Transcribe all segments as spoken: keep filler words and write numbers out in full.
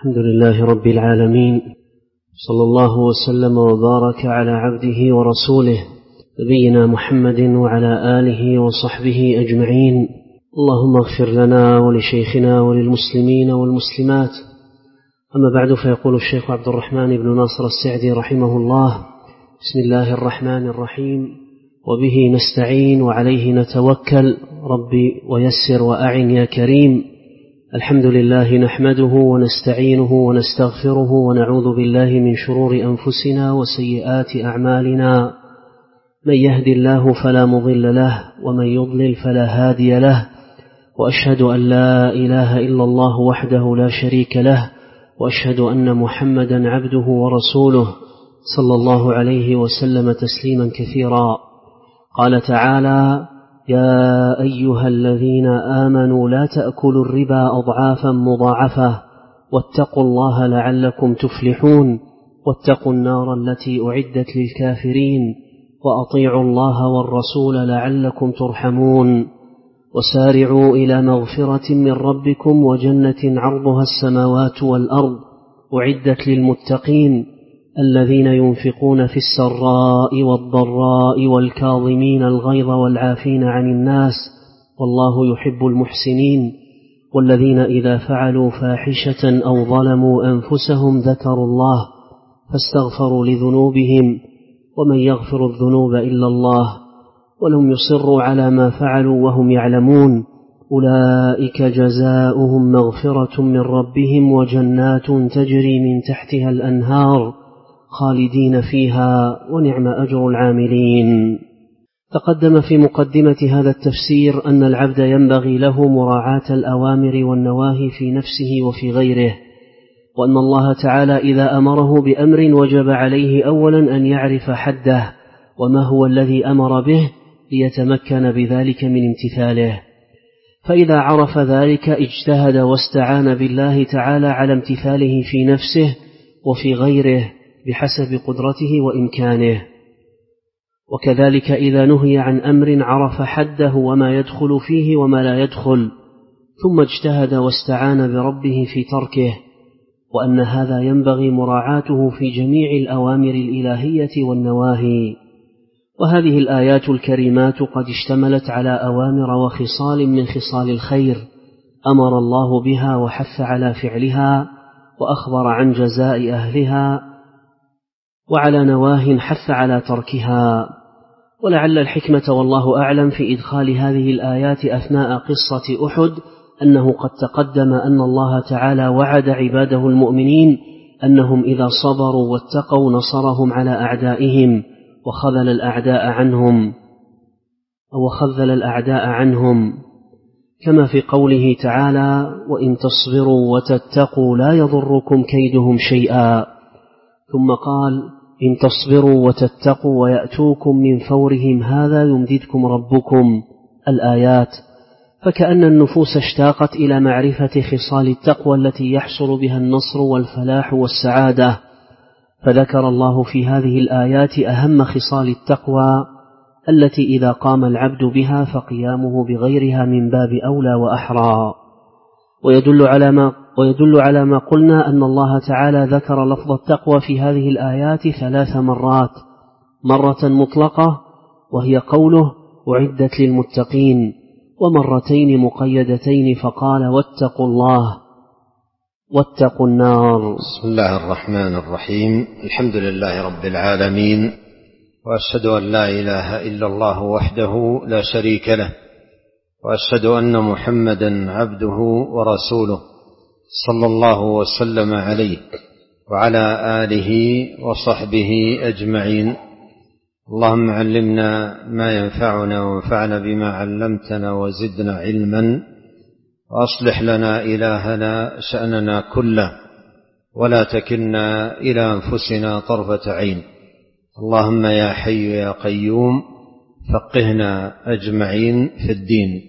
الحمد لله رب العالمين، صلى الله وسلم وبارك على عبده ورسوله نبينا محمد وعلى آله وصحبه أجمعين. اللهم اغفر لنا ولشيخنا وللمسلمين والمسلمات. أما بعد، فيقول الشيخ عبد الرحمن بن ناصر السعدي رحمه الله: بسم الله الرحمن الرحيم، وبه نستعين وعليه نتوكل، ربي ويسر وأعن يا كريم. الحمد لله نحمده ونستعينه ونستغفره ونعوذ بالله من شرور أنفسنا وسيئات أعمالنا، من يهد الله فلا مضل له ومن يضلل فلا هادي له، وأشهد أن لا إله إلا الله وحده لا شريك له، وأشهد أن محمدا عبده ورسوله صلى الله عليه وسلم تسليما كثيرا. قال تعالى: يا أيها الذين آمنوا لا تأكلوا الربا أضعافا مضاعفة واتقوا الله لعلكم تفلحون، واتقوا النار التي أعدت للكافرين، وأطيعوا الله والرسول لعلكم ترحمون، وسارعوا إلى مغفرة من ربكم وجنة عرضها السماوات والأرض أعدت للمتقين الذين ينفقون في السراء والضراء والكاظمين الغيظ والعافين عن الناس والله يحب المحسنين، والذين إذا فعلوا فاحشة أو ظلموا أنفسهم ذكروا الله فاستغفروا لذنوبهم ومن يغفر الذنوب إلا الله ولم يصروا على ما فعلوا وهم يعلمون، أولئك جزاؤهم مغفرة من ربهم وجنات تجري من تحتها الأنهار خالدين فيها ونعم أجر العاملين. تقدم في مقدمة هذا التفسير أن العبد ينبغي له مراعاة الأوامر والنواهي في نفسه وفي غيره، وأن الله تعالى إذا أمره بأمر وجب عليه أولا أن يعرف حده وما هو الذي أمر به ليتمكن بذلك من امتثاله، فإذا عرف ذلك اجتهد واستعان بالله تعالى على امتثاله في نفسه وفي غيره بحسب قدرته وإمكانه. وكذلك إذا نهي عن أمر عرف حده وما يدخل فيه وما لا يدخل، ثم اجتهد واستعان بربه في تركه، وأن هذا ينبغي مراعاته في جميع الأوامر الإلهية والنواهي. وهذه الآيات الكريمات قد اشتملت على أوامر وخصال من خصال الخير أمر الله بها وحث على فعلها وأخبر عن جزاء أهلها، وعلى نواه حث على تركها. ولعل الحكمة والله أعلم في إدخال هذه الآيات أثناء قصة أحد أنه قد تقدم أن الله تعالى وعد عباده المؤمنين أنهم إذا صبروا واتقوا نصرهم على أعدائهم وخذل الأعداء عنهم أو خذل الأعداء عنهم، كما في قوله تعالى: وإن تصبروا وتتقوا لا يضركم كيدهم شيئا. ثم قال: إن تصبروا وتتقوا ويأتوكم من فورهم هذا يمددكم ربكم، الآيات. فكأن النفوس اشتاقت إلى معرفة خصال التقوى التي يحصل بها النصر والفلاح والسعادة، فذكر الله في هذه الآيات أهم خصال التقوى التي إذا قام العبد بها فقيامه بغيرها من باب أولى وأحرى. ويدل على ما ويدل على ما قلنا أن الله تعالى ذكر لفظ التقوى في هذه الآيات ثلاث مرات، مرة مطلقة وهي قوله أعدت للمتقين، ومرتين مقيدتين فقال واتقوا الله واتقوا النار. بسم الله الرحمن الرحيم، الحمد لله رب العالمين، وأشهد أن لا إله إلا الله وحده لا شريك له، وأشهد أن محمدا عبده ورسوله صلى الله وسلم عليه وعلى آله وصحبه أجمعين. اللهم علمنا ما ينفعنا وانفعنا بما علمتنا وزدنا علما، وأصلح لنا إلهنا شأننا كله ولا تكلنا إلى أنفسنا طرفة عين. اللهم يا حي يا قيوم فقهنا أجمعين في الدين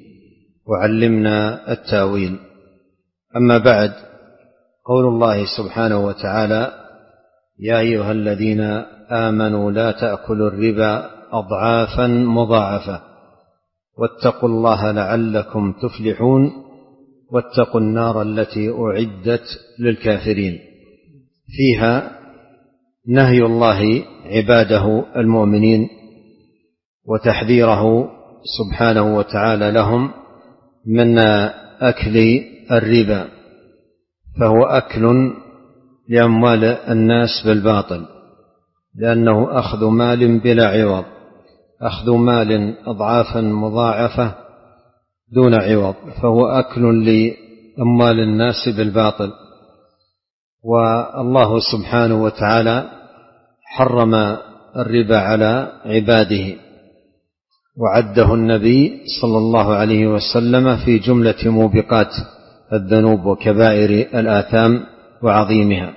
وعلمنا التاويل. أما بعد، قول الله سبحانه وتعالى: يا أيها الذين آمنوا لا تأكلوا الربا أضعافا مضاعفة واتقوا الله لعلكم تفلحون، واتقوا النار التي أعدت للكافرين. فيها نهي الله عباده المؤمنين وتحذيره سبحانه وتعالى لهم من أكل الربا، فهو أكل لأموال الناس بالباطل، لأنه أخذ مال بلا عوض، أخذ مال أضعافا مضاعفة دون عوض، فهو أكل لأموال الناس بالباطل. والله سبحانه وتعالى حرم الربا على عباده، وعده النبي صلى الله عليه وسلم في جملة موبقات الذنوب وكبائر الآثام وعظيمها.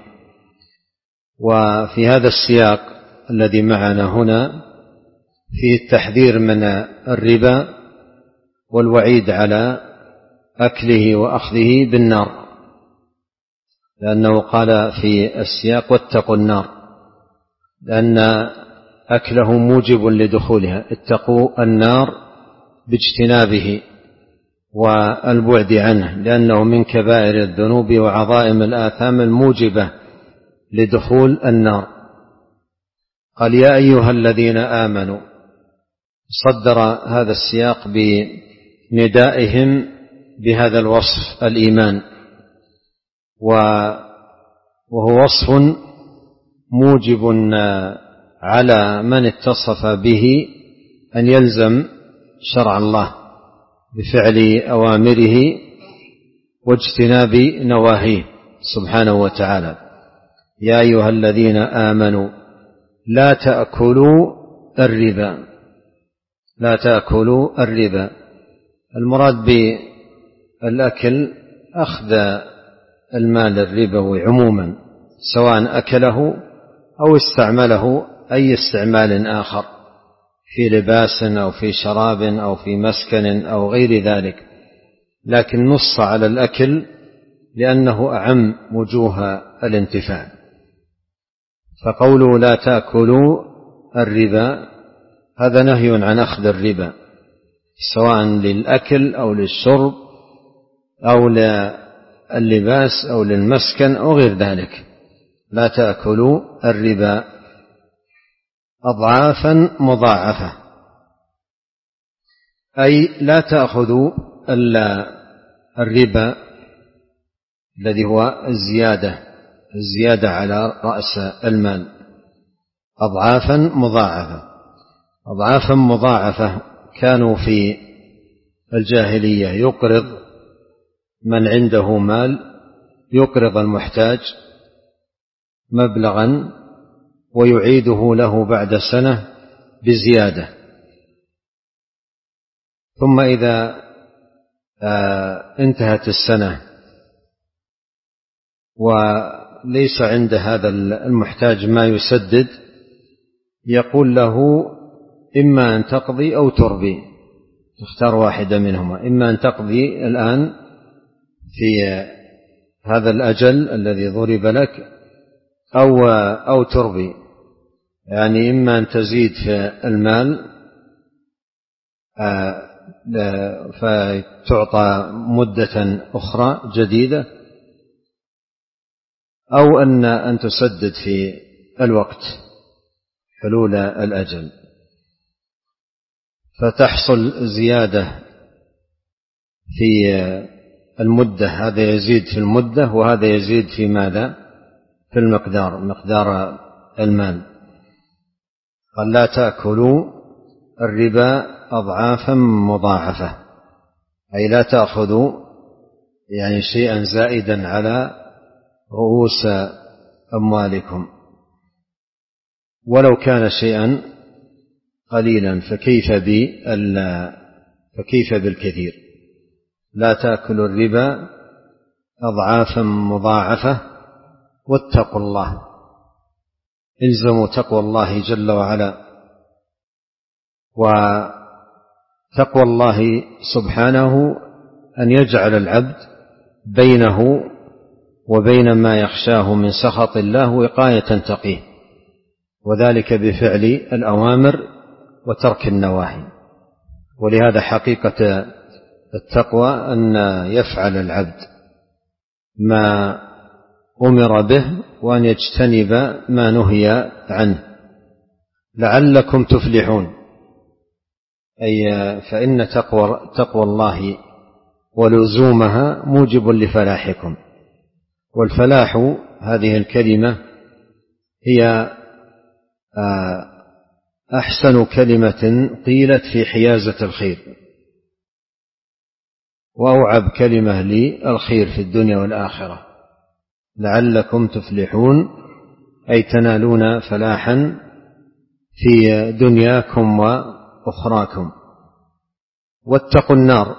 وفي هذا السياق الذي معنا هنا فيه التحذير من الربا والوعيد على أكله وأخذه بالنار، لأنه قال في السياق واتقوا النار، لأن أكله موجب لدخولها. اتقوا النار باجتنابه والبعد عنه، لأنه من كبائر الذنوب وعظائم الآثام الموجبة لدخول النار. قال يا أيها الذين آمنوا، صدر هذا السياق بندائهم بهذا الوصف الإيمان، وهو وصف موجب على من اتصف به أن يلزم شرع الله بفعل أوامره واجتناب نواهيه سبحانه وتعالى. يا أيها الذين آمنوا لا تأكلوا الربا، لا تأكلوا الربا. المراد بالأكل أخذ المال الربوي عموما، سواء أكله أو استعمله أي استعمال آخر، في لباس أو في شراب أو في مسكن أو غير ذلك، لكن نص على الأكل لأنه أعم وجوه الانتفاع. فقوله لا تأكلوا الربا هذا نهي عن أخذ الربا، سواء للأكل أو للشرب أو لللباس أو للمسكن أو غير ذلك. لا تأكلوا الربا أضعافا مضاعفة، أي لا تأخذوا الربا الذي هو الزيادة الزيادة على رأس المال، أضعافا مضاعفة. أضعافا مضاعفة كانوا في الجاهلية يقرض من عنده مال، يقرض المحتاج مبلغا ويعيده له بعد سنة بزيادة، ثم إذا انتهت السنة وليس عند هذا المحتاج ما يسدد، يقول له إما أن تقضي أو تربي، تختار واحدة منهما، إما أن تقضي الآن في هذا الأجل الذي ضرب لك أو أو تربي، يعني إما أن تزيد في المال فتعطى مدة أخرى جديدة، أو أن أن تسدد في الوقت حلول الأجل، فتحصل زيادة في المدة، هذا يزيد في المدة وهذا يزيد في ماذا؟ في المقدار، مقدار المال. قال لا تأكلوا الربا أضعافا مضاعفة، أي لا تأخذوا يعني شيئا زائدا على رؤوس أموالكم، ولو كان شيئا قليلا فكيف فكيف بالكثير. لا تأكلوا الربا أضعافا مضاعفة واتقوا الله، الزموا تقوى الله جل وعلا. وتقوى الله سبحانه أن يجعل العبد بينه وبين ما يخشاه من سخط الله وقاية تقيه، وذلك بفعل الأوامر وترك النواهي. ولهذا حقيقة التقوى أن يفعل العبد ما أمر به وأن يجتنب ما نهي عنه لعلكم تفلحون، أي فإن تقوى, تقوى الله ولزومها موجب لفلاحكم. والفلاح هذه الكلمة هي أحسن كلمة قيلت في حيازة الخير، وأوعب كلمة للخير في الدنيا والآخرة. لعلكم تفلحون أي تنالون فلاحا في دنياكم وأخراكم. واتقوا النار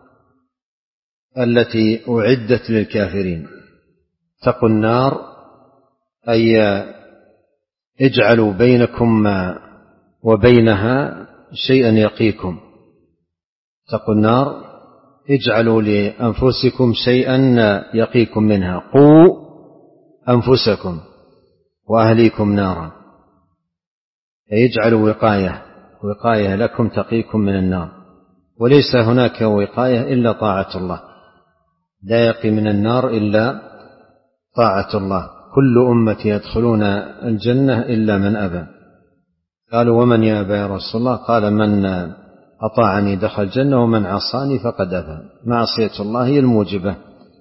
التي أعدت للكافرين. اتقوا النار أي اجعلوا بينكم وبينها شيئا يقيكم. اتقوا النار اجعلوا لأنفسكم شيئا يقيكم منها. قوا أنفسكم وأهليكم نارا، يجعلوا وقاية وقاية لكم تقيكم من النار. وليس هناك وقاية إلا طاعة الله، لا يقي من النار إلا طاعة الله. كل أمتي يدخلون الجنة إلا من أبى. قالوا ومن يأبى يا رسول الله؟ قال من أطاعني دخل الجنة ومن عصاني فقد أبى. معصية الله هي الموجبة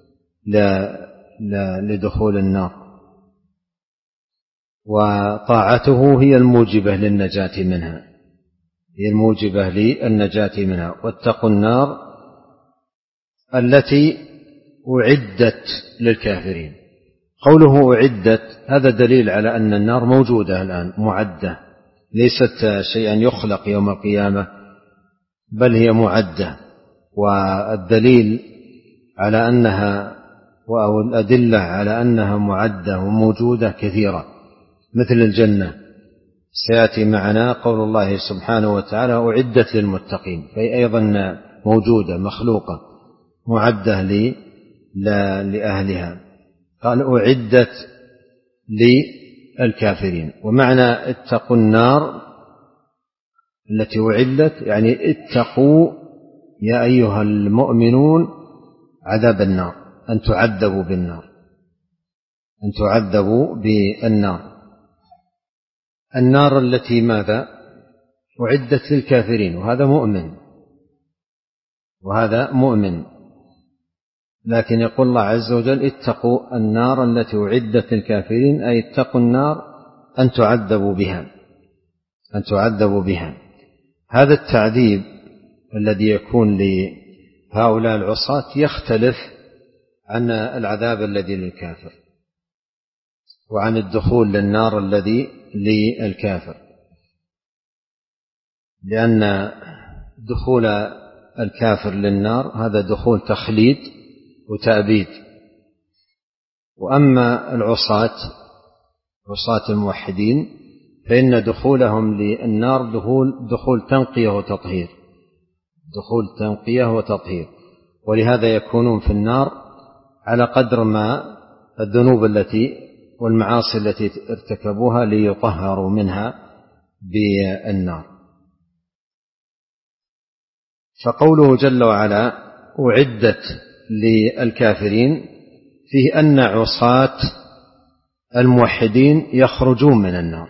لدخول النار، وطاعته هي الموجبة للنجاة منها، هي الموجبة للنجاة منها. واتقوا النار التي أعدت للكافرين. قوله أعدت هذا دليل على أن النار موجودة الآن معدة، ليست شيئا يخلق يوم القيامة، بل هي معدة. والدليل على أنها أو الأدلة على أنها معدة وموجودة كثيرة، مثل الجنة سيأتي معنا قول الله سبحانه وتعالى أعدت للمتقين، فهي أيضا موجودة مخلوقة معدة لأهلها. قال أعدت للكافرين. ومعنى اتقوا النار التي أعدت يعني اتقوا يا أيها المؤمنون عذاب النار، أن تعذبوا بالنار، أن تعذبوا بالنار. النار التي ماذا؟ أعدت للكافرين، وهذا مؤمن وهذا مؤمن لكن يقول الله عز وجل اتقوا النار التي أعدت للكافرين، أي اتقوا النار أن تعذبوا بها، أن تعذبوا بها. هذا التعذيب الذي يكون لهؤلاء العصاة يختلف عن العذاب الذي للكافر، وعن الدخول للنار الذي للكافر، لأن دخول الكافر للنار هذا دخول تخليد وتأبيد. وأما العصاة عصاة الموحدين فإن دخولهم للنار دخول, دخول تنقية وتطهير، دخول تنقية وتطهير. ولهذا يكونون في النار على قدر ما الذنوب التي والمعاصي التي ارتكبوها ليطهروا منها بالنار. فقوله جل وعلا أعدت للكافرين فيه أن عصاة الموحدين يخرجون من النار،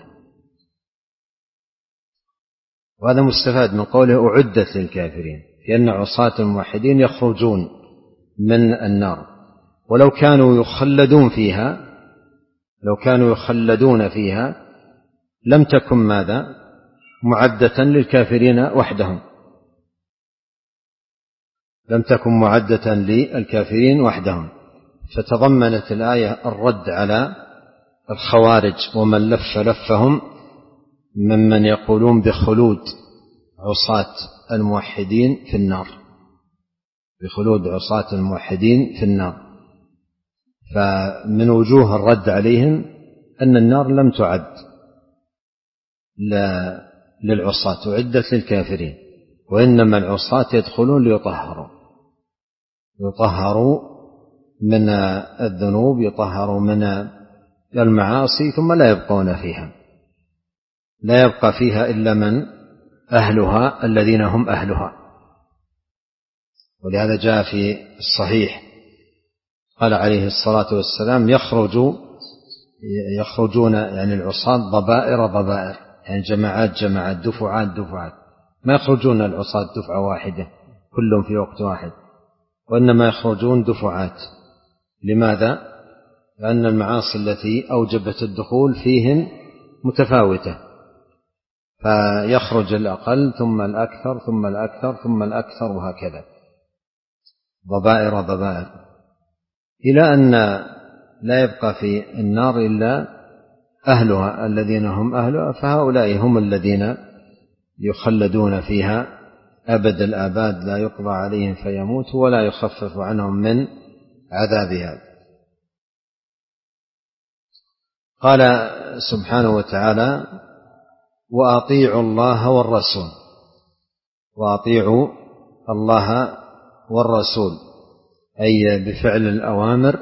وهذا مستفاد من قوله أعدت للكافرين، لأن عصاة الموحدين يخرجون من النار. ولو كانوا يخلدون فيها لو كانوا يخلدون فيها لم تكن ماذا؟ معدة للكافرين وحدهم، لم تكن معدة للكافرين وحدهم. فتضمنت الآية الرد على الخوارج ومن لف لفهم ممن يقولون بخلود عصاة الموحدين في النار، بخلود عصاة الموحدين في النار. فمن وجوه الرد عليهم أن النار لم تعد للعصاة، أعدت للكافرين، وإنما العصاة يدخلون ليطهروا يطهروا من الذنوب، يطهروا من المعاصي، ثم لا يبقون فيها، لا يبقى فيها إلا من أهلها الذين هم أهلها. ولهذا جاء في الصحيح قال عليه الصلاة والسلام يخرج يخرجون يعني العصاة ضبائر ضبائر، يعني جماعات جماعات، دفعات دفعات، ما يخرجون العصاة دفعة واحدة كلهم في وقت واحد، وإنما يخرجون دفعات. لماذا؟ لأن المعاصي التي أوجبت الدخول فيهم متفاوتة، فيخرج الأقل ثم الأكثر ثم الأكثر ثم الأكثر وهكذا، ضبائر ضبائر، إلى أن لا يبقى في النار إلا أهلها الذين هم أهلها، فهؤلاء هم الذين يخلدون فيها أبد الآباد، لا يقضى عليهم فيموتوا ولا يخفف عنهم من عذابها. قال سبحانه وتعالى وأطيعوا الله والرسول، وأطيعوا الله والرسول أي بفعل الأوامر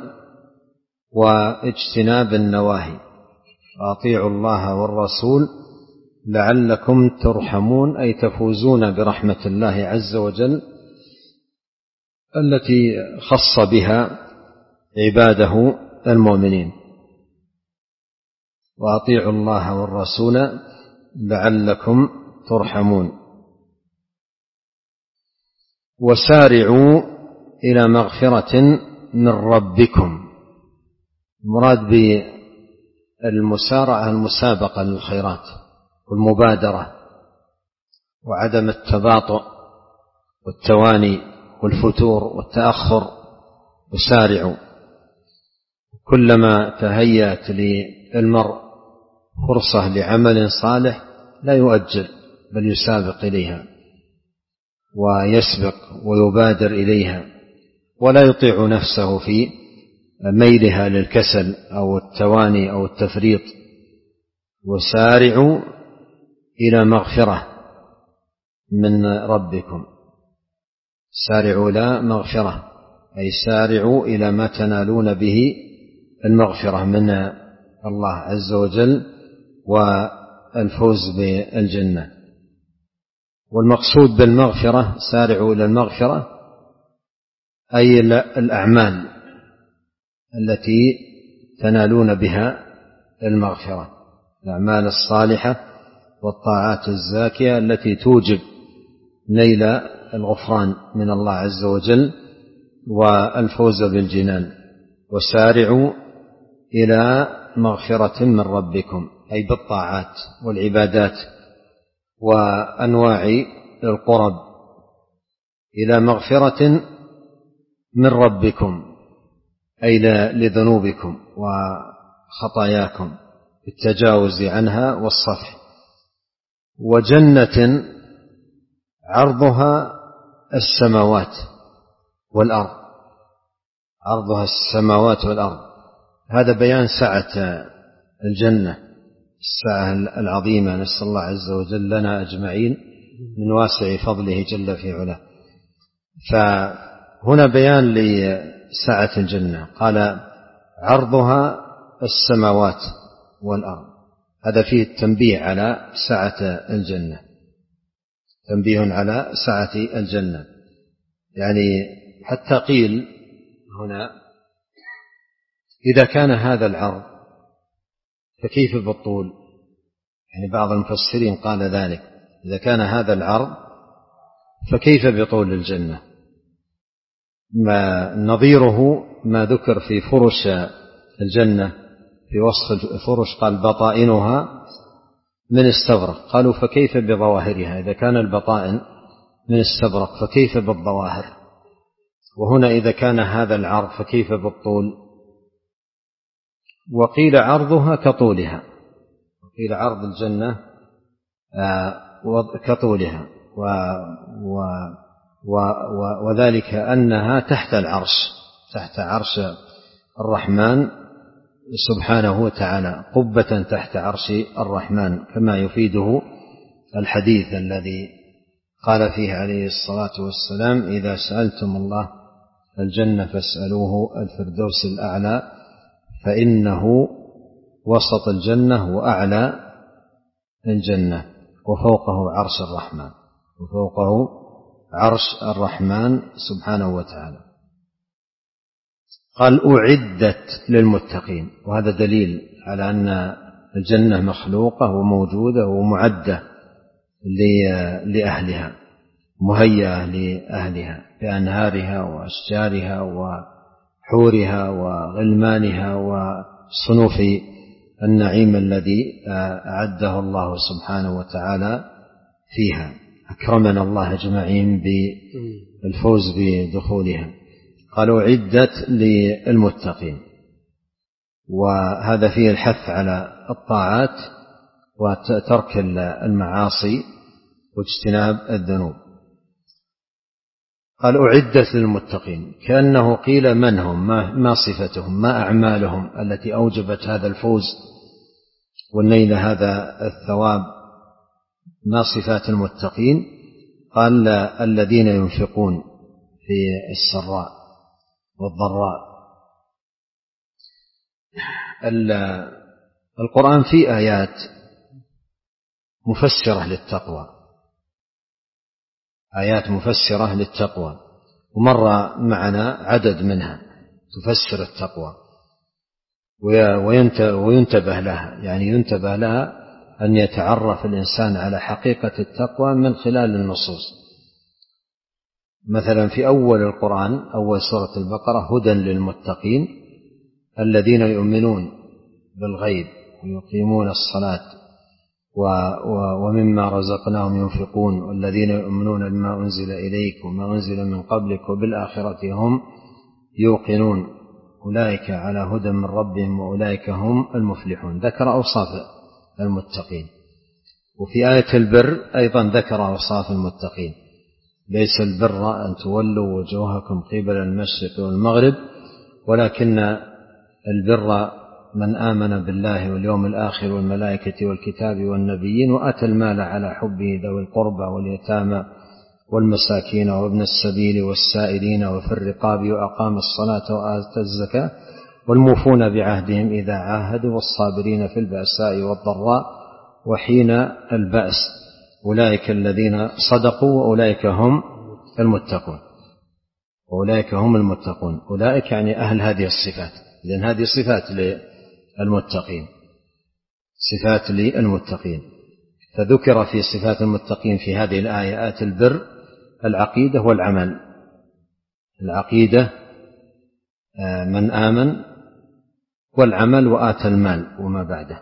واجتناب النواهي. وأطيعوا الله والرسول لعلكم ترحمون أي تفوزون برحمة الله عز وجل التي خص بها عباده المؤمنين. وأطيعوا الله والرسول لعلكم ترحمون. وسارعوا إلى مغفرة من ربكم. المراد بالمسارعة المسابقة للخيرات والمبادرة وعدم التباطؤ والتواني والفتور والتأخر. وسارعوا، كلما تهيأت للمرء فرصة لعمل صالح لا يؤجل بل يسابق إليها ويسبق ويبادر إليها، ولا يطيع نفسه في ميلها للكسل أو التواني أو التفريط. وسارعوا إلى مغفرة من ربكم. سارعوا إلى مغفرة أي سارعوا إلى ما تنالون به المغفرة من الله عز وجل والفوز بالجنة. والمقصود بالمغفرة سارعوا إلى المغفرة أي الأعمال التي تنالون بها المغفرة، الأعمال الصالحة والطاعات الزاكية التي توجب نيل الغفران من الله عز وجل والفوز بالجنان. وسارعوا إلى مغفرة من ربكم أي بالطاعات والعبادات وأنواع القرب، إلى مغفرة من ربكم أي لذنوبكم وخطاياكم بالتجاوز عنها والصفح. وجنة عرضها السماوات والأرض، عرضها السماوات والأرض، هذا بيان سعة الجنة، السعة العظيمة. نسأل الله عز وجل لنا أجمعين من واسع فضله جل في علاه. فهنا بيان لسعة الجنة، قال عرضها السماوات والأرض، هذا فيه التنبيه على سعة الجنة، تنبيه على سعة الجنة. يعني حتى قيل هنا إذا كان هذا العرض فكيف بالطول؟ يعني بعض المفسرين قال ذلك، إذا كان هذا العرض فكيف بطول الجنة؟ ما نظيره ما ذكر في فرش الجنة في وصف الفرش، قال بطائنها من استبرق، قالوا فكيف بظواهرها؟ إذا كان البطائن من استبرق فكيف بالظواهر؟ وهنا إذا كان هذا العرض فكيف بالطول؟ وقيل عرضها كطولها، وقيل عرض الجنة كطولها، و و و و وذلك أنها تحت العرش، تحت عرش الرحمن سبحانه وتعالى، قبة تحت عرش الرحمن، كما يفيده الحديث الذي قال فيه عليه الصلاة والسلام إذا سألتم الله الجنة فاسألوه الفردوس الأعلى فإنه وسط الجنة وأعلى الجنة وفوقه عرش الرحمن، وفوقه عرش الرحمن سبحانه وتعالى. قال أعدت للمتقين، وهذا دليل على أن الجنة مخلوقة وموجودة ومعدة لأهلها، مهيئة لأهلها بأنهارها وأشجارها وحورها وغلمانها وصنوف النعيم الذي أعده الله سبحانه وتعالى فيها. أكرمنا الله أجمعين بالفوز بدخولها. قالوا عدت للمتقين، وهذا فيه الحث على الطاعات وترك المعاصي واجتناب الذنوب. قال أعدت للمتقين، كأنه قيل من هم، ما صفتهم، ما أعمالهم التي أوجبت هذا الفوز والنيل هذا الثواب، ما صفات المتقين؟ قال الذين ينفقون في السراء والضراء. القرآن فيه آيات مفسرة للتقوى، آيات مفسرة للتقوى، ومر معنا عدد منها تفسر التقوى وينتبه لها، يعني ينتبه لها أن يتعرف الإنسان على حقيقة التقوى من خلال النصوص. مثلا في أول القرآن، أول سورة البقرة: هدى للمتقين الذين يؤمنون بالغيب ويقيمون الصلاة ومما رزقناهم ينفقون والذين يؤمنون بما أنزل إليك وما أنزل من قبلك وبالآخرة هم يوقنون أولئك على هدى من ربهم وأولئك هم المفلحون. ذكر أوصاف المتقين. وفي آية البر أيضا ذكر أوصاف المتقين: ليس البر أن تولوا وجوهكم قبل المشرق والمغرب ولكن البر من آمن بالله واليوم الآخر والملائكة والكتاب والنبيين وآتى المال على حبه ذوي القربى واليتامى والمساكين وابن السبيل والسائلين وفي الرقاب وأقام الصلاة وآتى الزكاة والموفون بعهدهم إذا عاهدوا والصابرين في البأساء والضراء وحين البأس أولئك الذين صدقوا وأولئك هم المتقون. وأولئك هم المتقون، أولئك يعني أهل هذه الصفات، لأن هذه صفات للمتقين، صفات للمتقين. فذكر في صفات المتقين في هذه الآيات البر، العقيدة والعمل. العقيدة من آمن، والعمل وآتى المال وما بعده.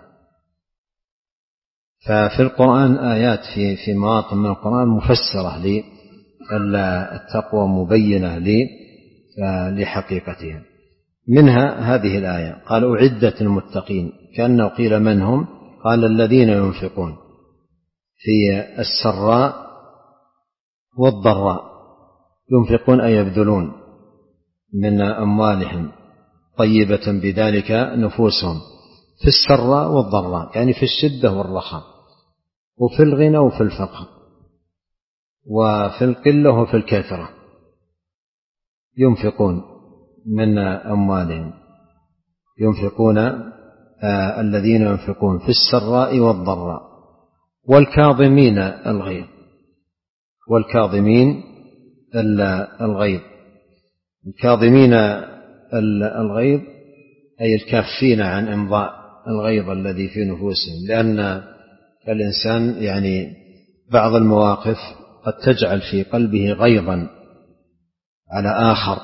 ففي القرآن آيات في في مواطن من القرآن مفسرة للتقوى، مبينة لحقيقتها. منها هذه الآية: قال أعدت المتقين، كأنه قيل من هم؟ قال الذين ينفقون في السراء والضراء. ينفقون أي يبذلون من أموالهم طيبة بذلك نفوسهم في السراء والضراء، يعني في الشدة والرخاء، وفي الغنى وفي الفقر، وفي القلة وفي الكثرة. ينفقون من أموالهم، ينفقون آه الذين ينفقون في السراء والضراء والكاظمين الغيظ، والكاظمين الغيظ. الكاظمين الغيظ أي الكافين عن إمضاء الغيظ الذي في نفوسهم، لأن الإنسان يعني بعض المواقف قد تجعل في قلبه غيظا على آخر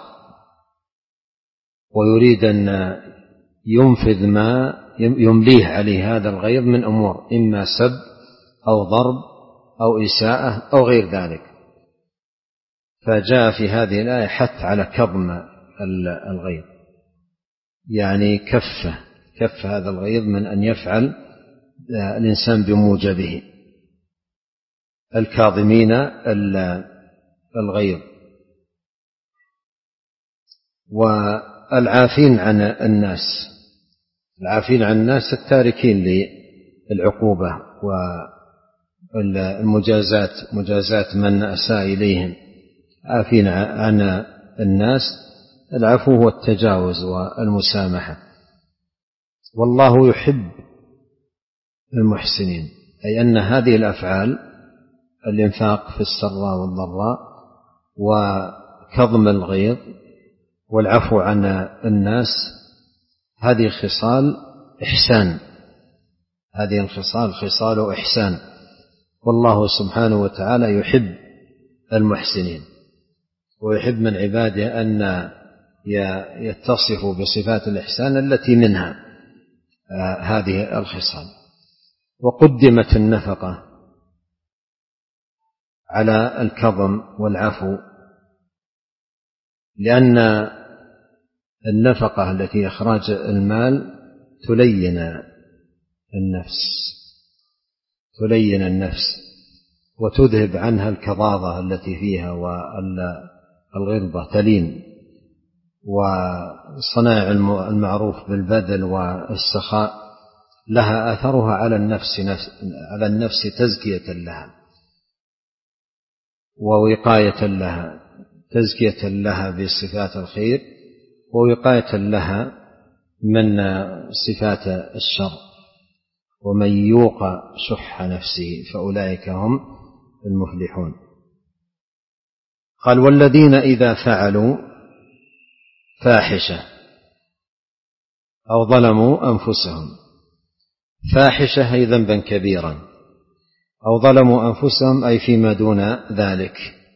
ويريد أن ينفذ ما يمليه عليه هذا الغيظ من أمور، إما سب أو ضرب أو إساءة أو غير ذلك. فجاء في هذه الآية حث على كظم الغيظ، يعني كف كف هذا الغيظ من أن يفعل الإنسان بموجبه. الكاظمين الغيظ والعافين عن الناس. العافين عن الناس التاركين للعقوبة والمجازات، مجازات من أساء إليهم. عافين عن الناس، العفو هو التجاوز والمسامحة. والله يحب المحسنين، أي أن هذه الأفعال، الإنفاق في السراء والضراء وكظم الغيظ والعفو عن الناس، هذه خصال إحسان، هذه الخصال خصال إحسان، والله سبحانه وتعالى يحب المحسنين ويحب من عباده أن يتصفوا بصفات الإحسان التي منها هذه الخصال. وقدمت النفقة على الكظم والعفو، لأن النفقة التي إخراج المال تلين النفس تلين النفس وتذهب عنها الكظاظة التي فيها والغلظة تلين. وصنائع المعروف بالبذل والسخاء لها أثرها على النفس على النفس تزكية لها ووقاية لها، تزكية لها بصفات الخير ووقاية لها من صفات الشر. ومن يوق شح نفسه فأولئك هم المفلحون. قال والذين إذا فعلوا فاحشة أو ظلموا أنفسهم، فاحشة أي ذنبا كبيرا، أو ظلموا أنفسهم أي فيما دون ذلك،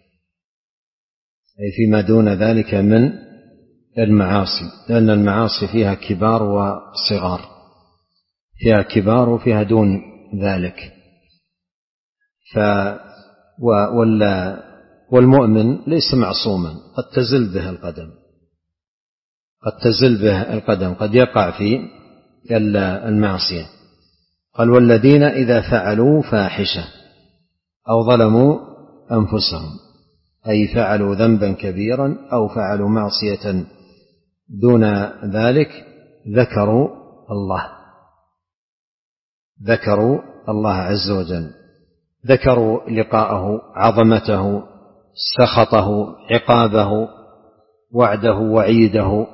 أي فيما دون ذلك من المعاصي، لأن المعاصي فيها كبار وصغار، فيها كبار وفيها دون ذلك. ف والمؤمن ليس معصوما، قد تزل به القدم قد تزل به القدم قد يقع في المعصية. قال والذين إذا فعلوا فاحشة أو ظلموا أنفسهم، أي فعلوا ذنبا كبيرا أو فعلوا معصية دون ذلك، ذكروا الله ذكروا الله عز وجل، ذكروا لقاءه، عظمته، سخطه، عقابه، وعده، وعيده،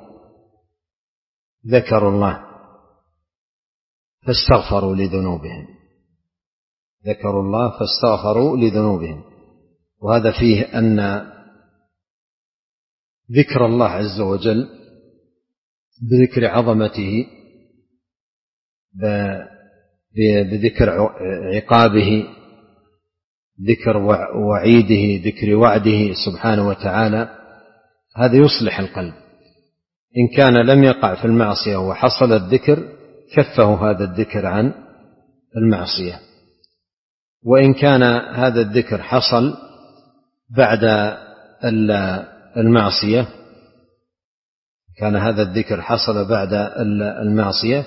ذكروا الله فاستغفروا لذنوبهم ذكروا الله فاستغفروا لذنوبهم. وهذا فيه أن ذكر الله عز وجل بذكر عظمته، بذكر عقابه، ذكر وعيده، ذكر وعده سبحانه وتعالى، هذا يصلح القلب. إن كان لم يقع في المعصية وحصل الذكر كفه هذا الذكر عن المعصية، وإن كان هذا الذكر حصل بعد المعصية كان هذا الذكر حصل بعد المعصية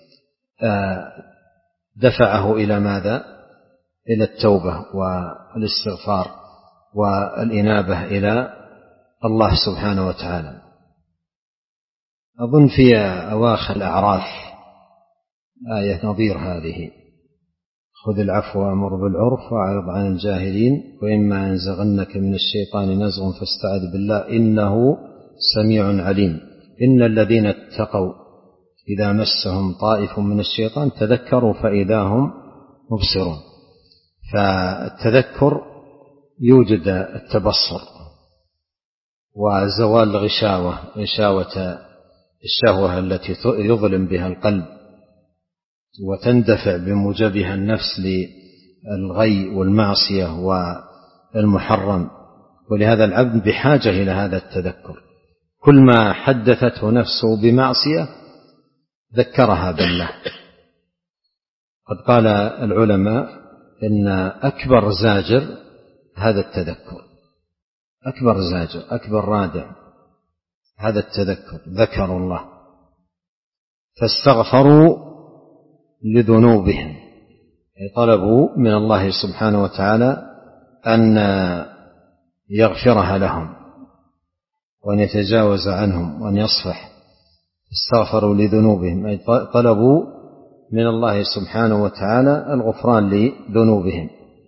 دفعه إلى ماذا؟ إلى التوبة والاستغفار والإنابة إلى الله سبحانه وتعالى. أظن في أواخر الأعراف آية نظير هذه: خذ العفو وأمر بالعرف وأعرض عن الجاهلين وإما ينزغنك من الشيطان نزغ فاستعذ بالله إنه سميع عليم. إن الذين اتقوا إذا مسهم طائف من الشيطان تذكروا فإذا هم مبصرون. فالتذكر يوجد التبصر وزوال الغشاوة، غشاوة الشهوة التي يظلم بها القلب وتندفع بموجبها النفس للغي والمعصية والمحرم. ولهذا العبد بحاجة إلى هذا التذكر، كل ما حدثته نفسه بمعصية ذكرها بالله. قد قال العلماء إن أكبر زاجر هذا التذكر، أكبر زاجر، أكبر رادع هذا التذكر. ذكروا الله فاستغفروا لذنوبهم، أي طلبوا من الله سبحانه وتعالى أن يغفرها لهم وأن يتجاوز عنهم وأن يصفح. استغفروا لذنوبهم أي طلبوا من الله سبحانه وتعالى الغفران لذنوبهم.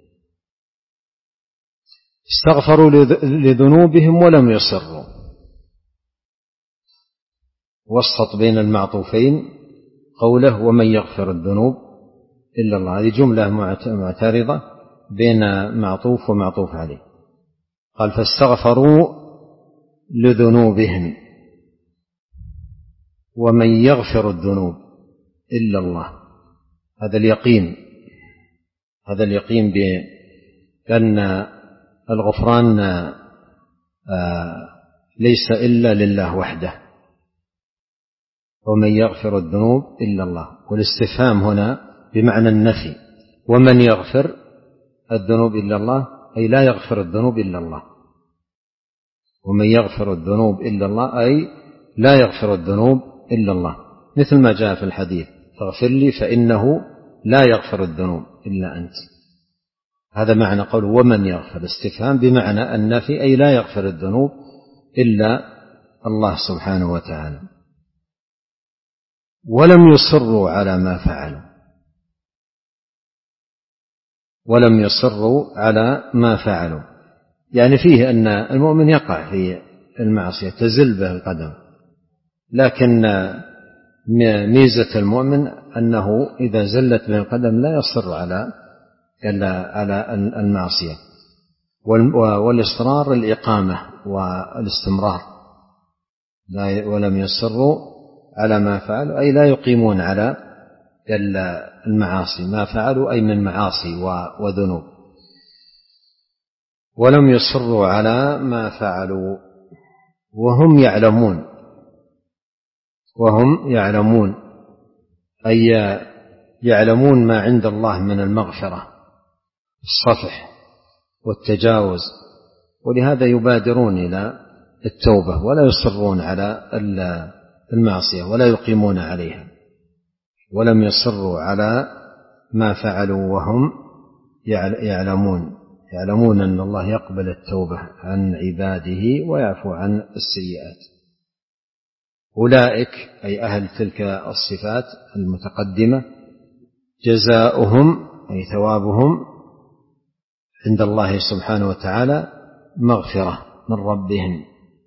استغفروا لذنوبهم ولم يصروا، وسط بين المعطوفين قوله ومن يغفر الذنوب إلا الله، هذه جملة معترضة بين معطوف ومعطوف عليه. قال فاستغفروا لذنوبهم ومن يغفر الذنوب إلا الله. هذا اليقين هذا اليقين بأن الغفران ليس إلا لله وحده. ومن يغفر الذنوب إلا الله، والاستفهام هنا بمعنى النفي. ومن يغفر الذنوب إلا الله أي لا يغفر الذنوب إلا الله. ومن يغفر الذنوب إلا الله أي لا يغفر الذنوب إلا الله، مثل ما جاء في الحديث فاغفر لي فإنه لا يغفر الذنوب إلا أنت. هذا معنى قول ومن يغفر، استفهام بمعنى النفي أي لا يغفر الذنوب إلا الله سبحانه وتعالى. ولم يصروا على ما فعلوا ولم يصروا على ما فعلوا يعني فيه أن المؤمن يقع في المعصية تزل به القدم، لكن ميزة المؤمن أنه إذا زلت به القدم لا يصر على على المعصية. والإصرار الإقامة والاستمرار. ولم يصروا على ما فعلوا أي لا يقيمون على المعاصي، ما فعلوا أي من معاصي وذنوب. ولم يصروا على ما فعلوا وهم يعلمون وهم يعلمون أي يعلمون ما عند الله من المغفرة الصفح والتجاوز، ولهذا يبادرون إلى التوبة ولا يصرون على المعصية ولا يقيمون عليها. ولم يصروا على ما فعلوا وهم يعلمون يعلمون أن الله يقبل التوبة عن عباده ويعفو عن السيئات. أولئك أي أهل تلك الصفات المتقدمة جزاؤهم أي ثوابهم عند الله سبحانه وتعالى مغفرة من ربهم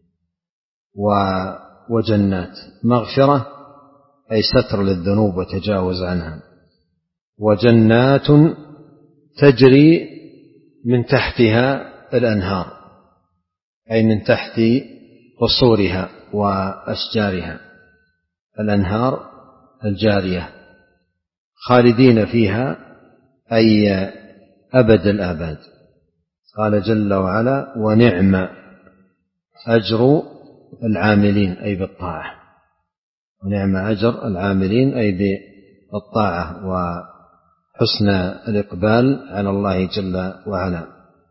وجنات. مغفرة أي ستر للذنوب وتجاوز عنها، وجنات تجري من تحتها الأنهار أي من تحت قصورها وأشجارها، الأنهار الجارية خالدين فيها أي أبد الآباد. قال جل وعلا ونعم أجر العاملين أي بالطاعة، ونعم أجر العاملين أي بالطاعة وحسن الإقبال على الله جل وعلا.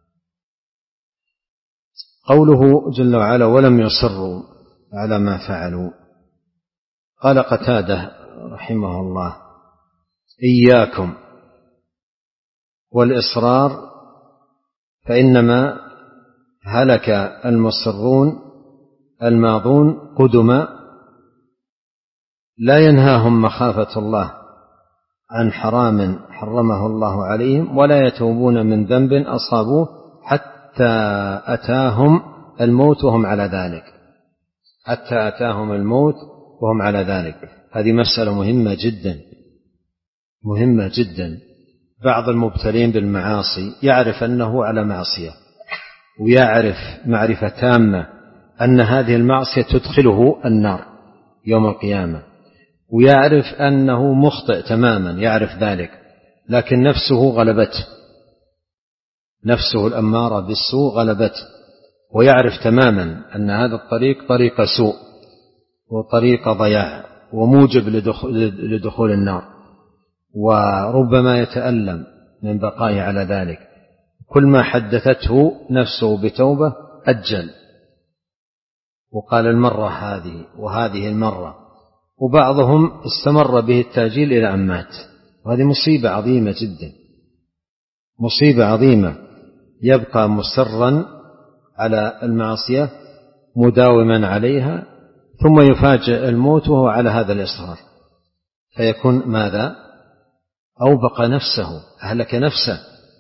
قوله جل وعلا ولم يصروا على ما فعلوا، قال قتادة رحمه الله إياكم والإصرار فإنما هلك المصرون الماضون قدما لا ينهاهم مخافة الله عن حرام حرمه الله عليهم ولا يتوبون من ذنب أصابوه حتى أتاهم الموت وهم على ذلك حتى أتاهم الموت وهم على ذلك. هذه مسألة مهمة جدا مهمة جدا. بعض المبتلين بالمعاصي يعرف أنه على معصية ويعرف معرفة تامة أن هذه المعصية تدخله النار يوم القيامة، ويعرف أنه مخطئ تماما يعرف ذلك، لكن نفسه غلبته نفسه الأمارة بالسوء غلبته، ويعرف تماما أن هذا الطريق طريق سوء وطريق ضياع وموجب لدخول النار، وربما يتألم من بقائه على ذلك. كل ما حدثته نفسه بتوبة أجل وقال المرة هذه وهذه المرة، وبعضهم استمر به التأجيل إلى أن مات، وهذه مصيبة عظيمة جدا مصيبة عظيمة. يبقى مصرا على المعصية مداوما عليها ثم يفاجئ الموت وهو على هذا الإصرار، فيكون ماذا؟ أوبق نفسه أهلك نفسه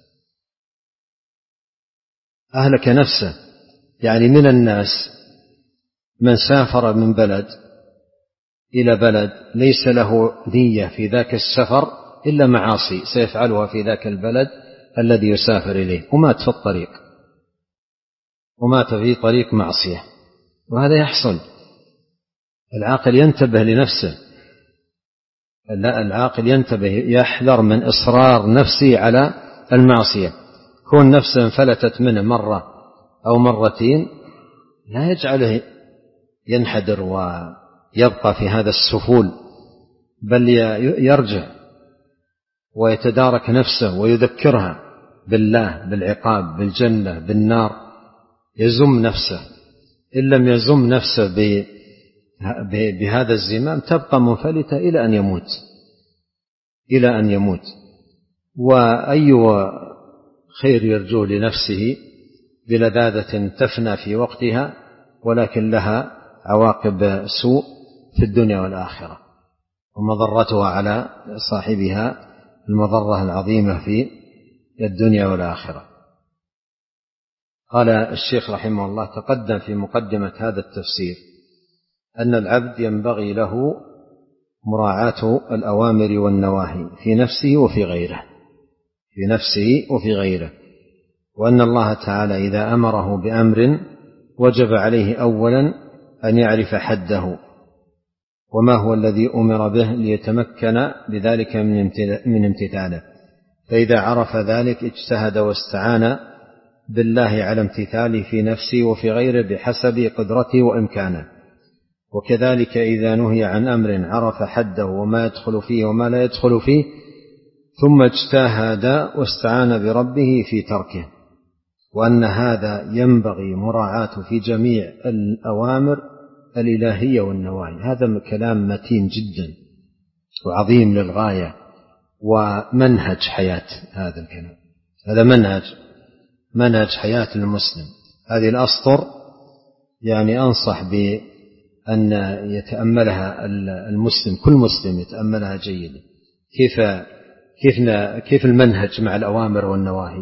أهلك نفسه. يعني من الناس من سافر من بلد إلى بلد ليس له نية في ذاك السفر إلا معاصي سيفعلها في ذاك البلد الذي يسافر إليه ومات في الطريق، ومات في طريق معصية، وهذا يحصل. العاقل ينتبه لنفسه، لا العاقل ينتبه يحذر من إصرار نفسه على المعصية. كون نفسه انفلتت منه مرة أو مرتين لا يجعله ينحدر ويبقى في هذا السفول، بل يرجع ويتدارك نفسه ويذكرها بالله، بالعقاب، بالجنة، بالنار، يزم نفسه. إن لم يزم نفسه بهذا الزمام تبقى منفلتة إلى أن يموت إلى أن يموت. وأي خير يرجوه لنفسه بلذاذة تفنى في وقتها، ولكن لها عواقب سوء في الدنيا والآخرة، ومضرتها على صاحبها المضرة العظيمة في الدنيا والآخرة. قال الشيخ رحمه الله: تقدم في مقدمة هذا التفسير أن العبد ينبغي له مراعاة الأوامر والنواهي في نفسه وفي غيره في نفسه وفي غيره وأن الله تعالى إذا أمره بأمر وجب عليه أولا أن يعرف حده وما هو الذي أمر به ليتمكن بذلك من امتثاله، فإذا عرف ذلك اجتهد واستعان بالله على امتثاله في نفسه وفي غيره بحسب قدرته وإمكانه. وكذلك إذا نهي عن أمر عرف حده وما يدخل فيه وما لا يدخل فيه، ثم اجتهد واستعان بربه في تركه، وأن هذا ينبغي مراعاته في جميع الأوامر الإلهية والنواهي. هذا كلام متين جدا وعظيم للغاية، ومنهج حياة. هذا الكلام هذا منهج منهج حياة المسلم. هذه الأسطر يعني أنصح بأن يتأملها المسلم، كل مسلم يتأملها جيدا، كيف كيف كيف المنهج مع الأوامر والنواهي.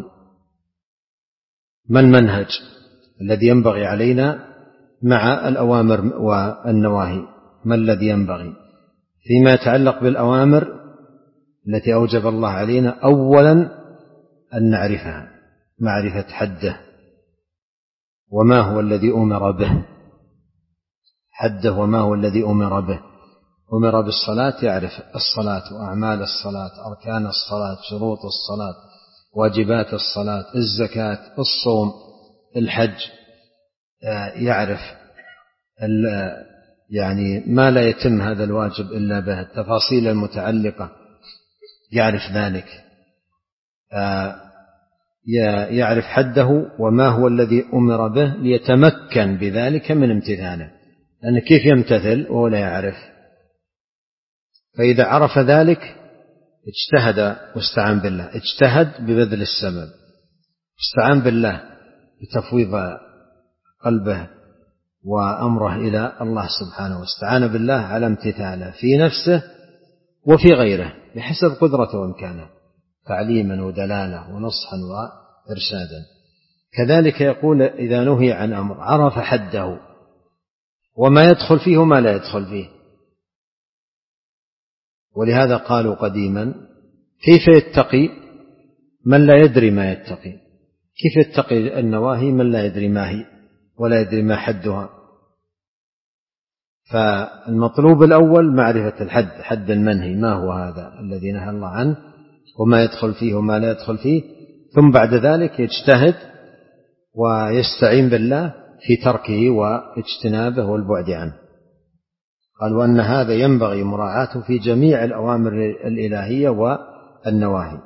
ما المنهج الذي ينبغي علينا مع الأوامر والنواهي؟ ما الذي ينبغي فيما يتعلق بالأوامر التي أوجب الله علينا؟ أولا أن نعرفها، معرفة حده وما هو الذي أمر به، حده وما هو الذي أمر به. أمر بالصلاة يعرف الصلاة وأعمال الصلاة، أركان الصلاة، شروط الصلاة، واجبات الصلاة، الزكاة، الصوم، الحج، يعرف يعني ما لا يتم هذا الواجب إلا به، التفاصيل المتعلقة يعرف ذلك، يعرف حده وما هو الذي أمر به ليتمكن بذلك من امتثاله، لأن كيف يمتثل وهو لا يعرف؟ فإذا عرف ذلك اجتهد واستعان بالله، اجتهد ببذل السبب، استعان بالله بتفويض قلبه وأمره إلى الله سبحانه، واستعان بالله على امتثاله في نفسه وفي غيره بحسب قدرته وإمكانه، تعليما ودلالة ونصحا وإرشادا. كذلك يقول إذا نهي عن أمر عرف حده وما يدخل فيه وما لا يدخل فيه. ولهذا قالوا قديما: كيف يتقي من لا يدري ما يتقي؟ كيف يتقي النواهي من لا يدري ما هي ولا يدري ما حدها؟ فالمطلوب الأول معرفة الحد، حد المنهي، ما هو هذا الذي نهى الله عنه وما يدخل فيه وما لا يدخل فيه، ثم بعد ذلك يجتهد ويستعين بالله في تركه واجتنابه والبعد عنه. قال: وأن هذا ينبغي مراعاته في جميع الأوامر الإلهية والنواهي.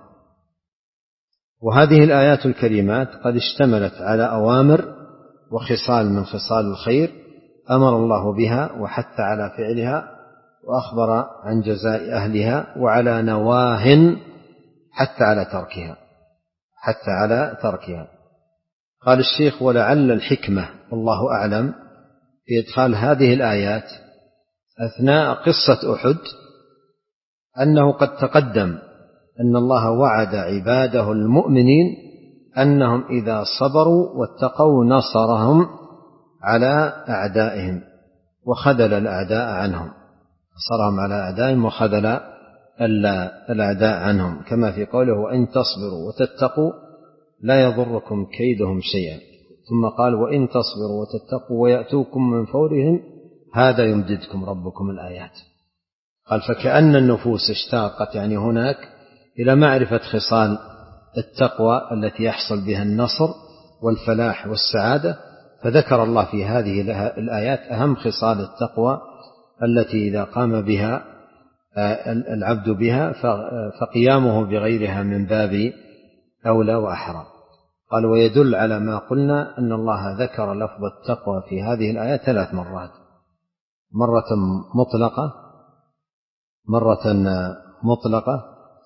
وهذه الآيات الكريمات قد اشتملت على أوامر وخصال من خصال الخير أمر الله بها وحث على فعلها وأخبر عن جزاء أهلها، وعلى نواه حتى على تركها حتى على تركها. قال الشيخ: ولعل الحكمة والله أعلم في إدخال هذه الآيات أثناء قصة أحد أنه قد تقدم أن الله وعد عباده المؤمنين أنهم إذا صبروا واتقوا نصرهم على أعدائهم وخذل الأعداء عنهم، نصرهم على أعدائهم وخذل الأعداء عنهم، كما في قوله: وإن تصبروا وتتقوا لا يضركم كيدهم شيئا. ثم قال وإن تصبروا وتتقوا ويأتوكم من فورهم هذا يمددكم ربكم الآيات. قال فكأن النفوس اشتاقت يعني هناك إلى معرفة خصال التقوى التي يحصل بها النصر والفلاح والسعادة، فذكر الله في هذه الآيات أهم خصال التقوى التي إذا قام بها العبد بها فقيامه بغيرها من باب أولى وأحرى. قال ويدل على ما قلنا أن الله ذكر لفظ التقوى في هذه الآيات ثلاث مرات، مرة مطلقة مرة مطلقة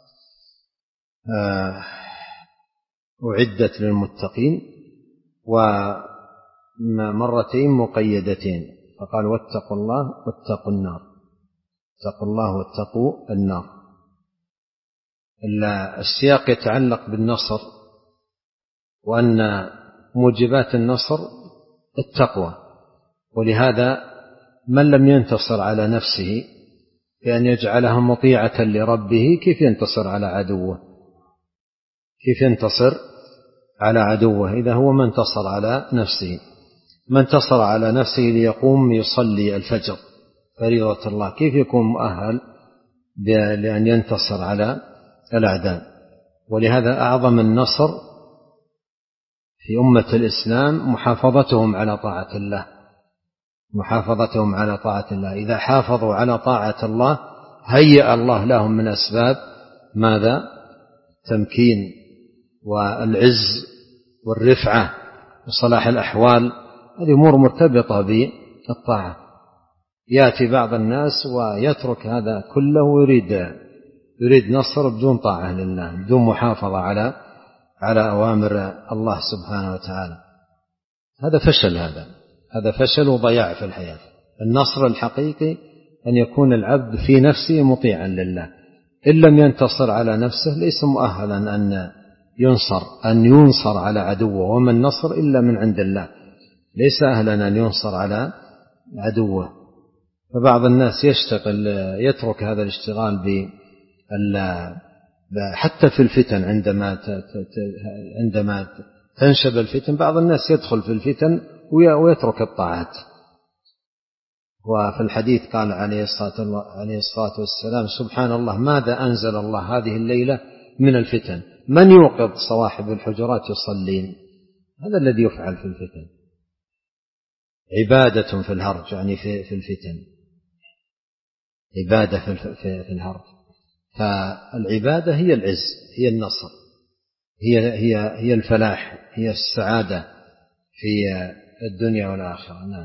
أعدت للمتقين، ومرتين مقيدتين، فقال واتقوا الله واتقوا النار، اتقوا الله واتقوا النار. السياق يتعلق بالنصر، وأن موجبات النصر التقوى، ولهذا من لم ينتصر على نفسه بأن يجعلها مطيعة لربه كيف ينتصر على عدوه؟ كيف ينتصر على عدوه إذا هو ما انتصر على نفسه؟ من انتصر على نفسه ليقوم يصلي الفجر فريضة الله كيف يكون مؤهل لأن ينتصر على الأعداء؟ ولهذا أعظم النصر في أمة الإسلام محافظتهم على طاعة الله، محافظتهم على طاعة الله. إذا حافظوا على طاعة الله هيأ الله لهم من أسباب ماذا؟ تمكين والعز والرفعة وصلاح الأحوال، هذه أمور مرتبطة بالطاعة. يأتي بعض الناس ويترك هذا كله ويريد يريد نصر بدون طاعة لله، بدون محافظة على على أوامر الله سبحانه وتعالى. هذا فشل، هذا هذا فشل وضياع في الحياة. النصر الحقيقي أن يكون العبد في نفسه مطيعا لله، إن لم ينتصر على نفسه ليس مؤهلا أن ينصر أن ينصر على عدوه، وما النصر إلا من عند الله، ليس أهلا أن ينصر على عدوه. فبعض الناس يشتغل يترك هذا الاشتغال ب حتى في الفتن، عندما عندما تنشب الفتن بعض الناس يدخل في الفتن ويترك الطاعات. وفي الحديث قال عليه الصلاة والسلام سبحان الله ماذا أنزل الله هذه الليلة من الفتن، من يوقظ صواحب الحجرات يصلين؟ هذا الذي يفعل في الفتن، عبادة في الهرج، يعني في في الفتن عبادة في في الهرج. فالعبادة هي العز، هي النصر، هي هي هي الفلاح، هي السعادة في الدنيا والآخرة. نعم.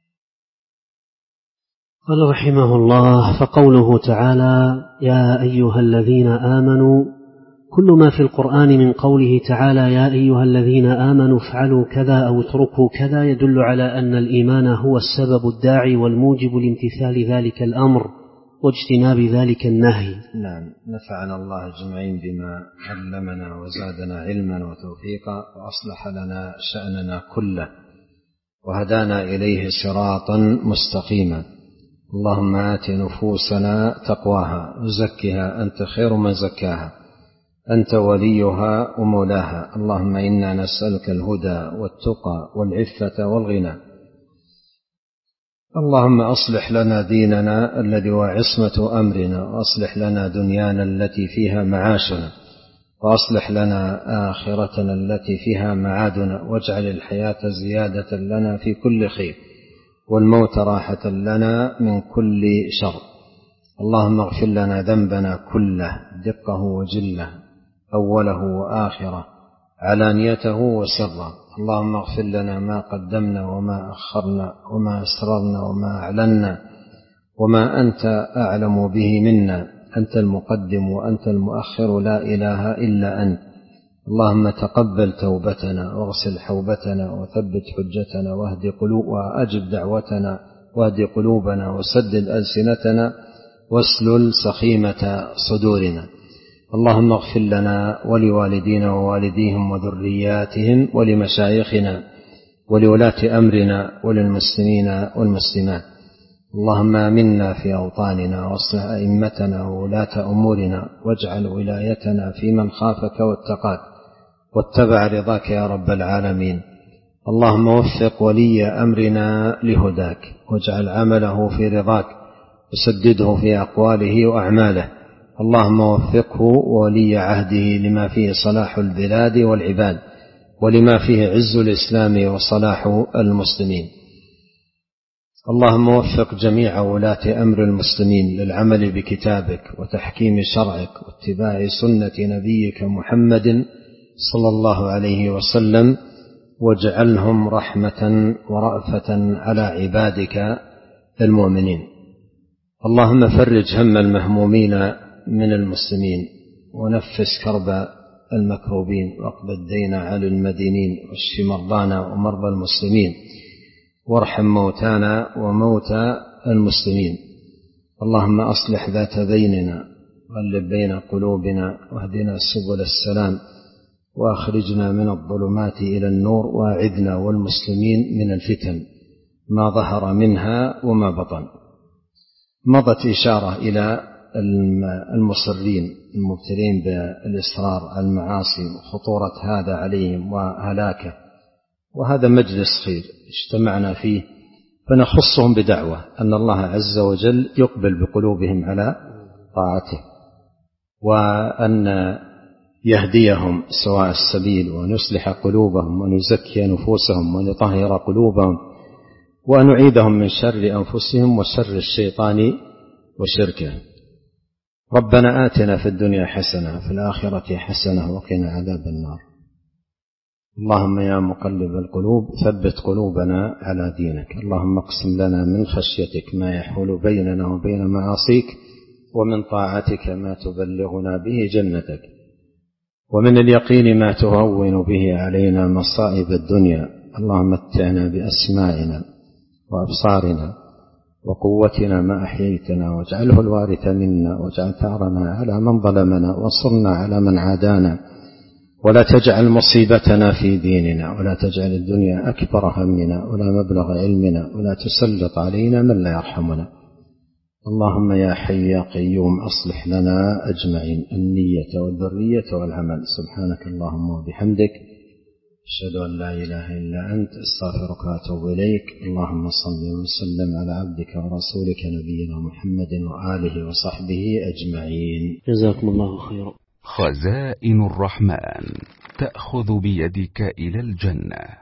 قال رحمه الله فقوله تعالى يا أيها الذين آمنوا، كل ما في القرآن من قوله تعالى يا أيها الذين آمنوا افعلوا كذا أو اتركوا كذا يدل على أن الإيمان هو السبب الداعي والموجب لامتثال ذلك الأمر واجتناب ذلك النهي. نعم. نفعنا الله أجمعين بما علمنا وزادنا علما وتوفيقا وأصلح لنا شأننا كله وهدانا إليه صراطا مستقيما. اللهم آت نفوسنا تقواها وزكها أنت خير من زكاها أنت وليها ومولاها. اللهم إنا نسألك الهدى والتقى والعفة والغنى. اللهم أصلح لنا ديننا الذي هو عصمة أمرنا، وأصلح لنا دنيانا التي فيها معاشنا، وأصلح لنا آخرتنا التي فيها معادنا، واجعل الحياة زيادة لنا في كل خير والموت راحة لنا من كل شر. اللهم اغفر لنا ذنبنا كله دقه وجله أوله وآخره علانيته وسره. اللهم اغفر لنا ما قدمنا وما أخرنا وما أسررنا وما أعلنا وما أنت أعلم به منا، أنت المقدم وأنت المؤخر لا إله إلا أنت. اللهم تقبل توبتنا واغسل حوبتنا وثبت حجتنا واهد قلوب وأجب دعوتنا واهد قلوبنا وسدد ألسنتنا واسلل سخيمة صدورنا. اللهم اغفر لنا ولوالدينا ووالديهم وذرياتهم ولمشايخنا ولولاة أمرنا وللمسلمين والمسلمات. اللهم آمنا في أوطاننا واصلح أئمتنا وولاة أمورنا واجعل ولايتنا في من خافك واتقاك واتبع رضاك يا رب العالمين. اللهم وفق ولي أمرنا لهداك، واجعل عمله في رضاك، وسدده في أقواله وأعماله. اللهم وفقه وولي عهده لما فيه صلاح البلاد والعباد، ولما فيه عز الإسلام وصلاح المسلمين. اللهم وفق جميع ولاة أمر المسلمين للعمل بكتابك وتحكيم شرعك واتباع سنة نبيك محمد صلى الله عليه وسلم، واجعلهم رحمة ورأفة على عبادك المؤمنين. اللهم فرج هم المهمومين من المسلمين، ونفس كرب المكروبين، واقض الدين عن المدينين، واشف مرضانا ومرضى المسلمين، وارحم موتانا وموتى المسلمين. اللهم أصلح ذات بيننا، وألف بين قلوبنا، واهدنا سبل السلام، وأخرجنا من الظلمات إلى النور، وأعذنا والمسلمين من الفتن ما ظهر منها وما بطن. مضت إشارة إلى المصرين المبتلين بالإصرار على المعاصي وخطورة هذا عليهم وهلاكه، وهذا مجلس خير اجتمعنا فيه فنخصهم بدعوة أن الله عز وجل يقبل بقلوبهم على طاعته، وأن يهديهم سواء السبيل، وأن يصلح قلوبهم، وأن يزكي نفوسهم، وأن يطهر قلوبهم، وأن يعيدهم من شر أنفسهم وشر الشيطان وشركه. ربنا آتنا في الدنيا حسنة وفي الآخرة حسنة وقنا عذاب النار. اللهم يا مقلب القلوب ثبت قلوبنا على دينك. اللهم اقسم لنا من خشيتك ما يحول بيننا وبين معاصيك، ومن طاعتك ما تبلغنا به جنتك، ومن اليقين ما تهون به علينا مصائب الدنيا. اللهم متعنا بأسماعنا وأبصارنا وقوتنا ما أحييتنا، واجعله الوارث منا، واجعل ثأرنا على من ظلمنا، وانصرنا على من عادانا، ولا تجعل مصيبتنا في ديننا، ولا تجعل الدنيا أكبر همنا ولا مبلغ علمنا، ولا تسلط علينا من لا يرحمنا. اللهم يا حي يا قيوم أصلح لنا أجمعين النية والذرية والعمل. سبحانك اللهم وبحمدك، أشهد أن لا إله إلا أنت، أستغفرك وأتوب إليك. اللهم صل وسلم على عبدك ورسولك نبينا محمد وآله وصحبه أجمعين. جزاكم الله خيرا. خزائن الرحمن تأخذ بيدك إلى الجنة.